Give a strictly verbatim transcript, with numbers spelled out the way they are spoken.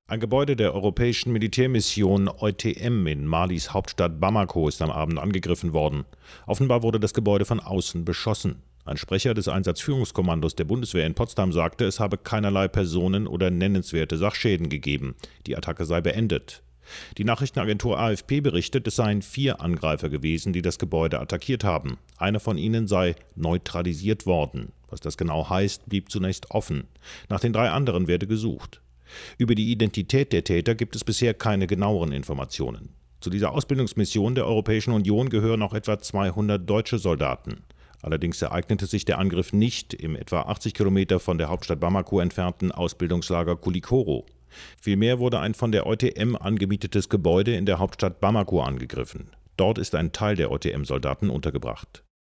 Ein Gebäude der europäischen Militärmission E U T M in Malis Hauptstadt Bamako ist am Abend angegriffen worden. Offenbar wurde das Gebäude von außen beschossen. Ein Sprecher des Einsatzführungskommandos der Bundeswehr in Potsdam sagte, es habe keinerlei Personen- oder nennenswerte Sachschäden gegeben. Die Attacke sei beendet. Die Nachrichtenagentur A F P berichtet, es seien vier Angreifer gewesen, die das Gebäude attackiert haben. Einer von ihnen sei neutralisiert worden. Was das genau heißt, blieb zunächst offen. Nach den drei anderen werde gesucht. Über die Identität der Täter gibt es bisher keine genaueren Informationen. Zu dieser Ausbildungsmission der Europäischen Union gehören auch etwa zweihundert deutsche Soldaten. Allerdings ereignete sich der Angriff nicht im etwa achtzig Kilometer von der Hauptstadt Bamako entfernten Ausbildungslager Koulikoro. Vielmehr wurde ein von der E U T M angemietetes Gebäude in der Hauptstadt Bamako angegriffen. Dort ist ein Teil der E U T M-Soldaten untergebracht.